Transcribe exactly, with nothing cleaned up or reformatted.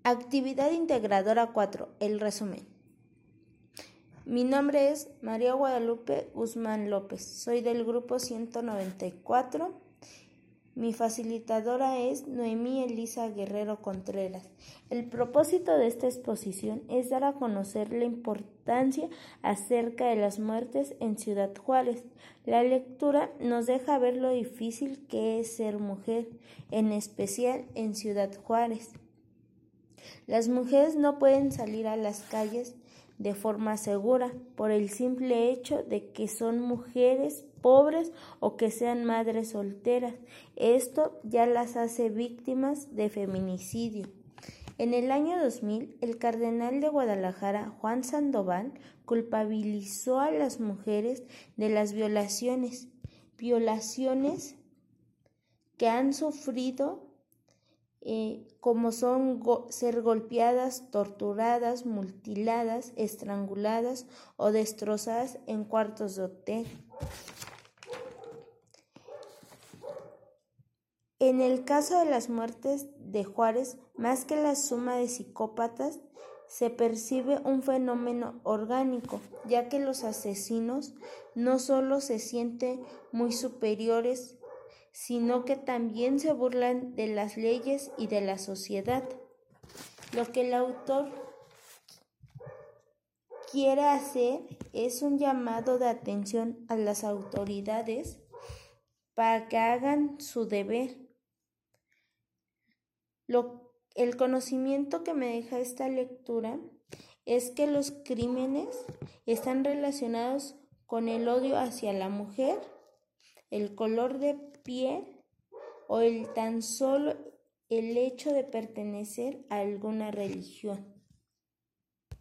Actividad integradora cuatro. El resumen. Mi nombre es María Guadalupe Guzmán López. Soy del grupo ciento noventa y cuatro. Mi facilitadora es Noemí Elisa Guerrero Contreras. El propósito de esta exposición es dar a conocer la importancia acerca de las muertes en Ciudad Juárez. La lectura nos deja ver lo difícil que es ser mujer, en especial en Ciudad Juárez. Las mujeres no pueden salir a las calles de forma segura por el simple hecho de que son mujeres pobres o que sean madres solteras. Esto ya las hace víctimas de feminicidio. En el año dos mil, el cardenal de Guadalajara, Juan Sandoval, culpabilizó a las mujeres de las violaciones, violaciones que han sufrido Eh, como son go- ser golpeadas, torturadas, mutiladas, estranguladas o destrozadas en cuartos de hotel. En el caso de las muertes de Juárez, más que la suma de psicópatas, se percibe un fenómeno orgánico, ya que los asesinos no solo se sienten muy superiores, sino que también se burlan de las leyes y de la sociedad. Lo que el autor quiere hacer es un llamado de atención a las autoridades para que hagan su deber. Lo, el conocimiento que me deja esta lectura es que los crímenes están relacionados con el odio hacia la mujer, el color de piel o el tan solo el hecho de pertenecer a alguna religión.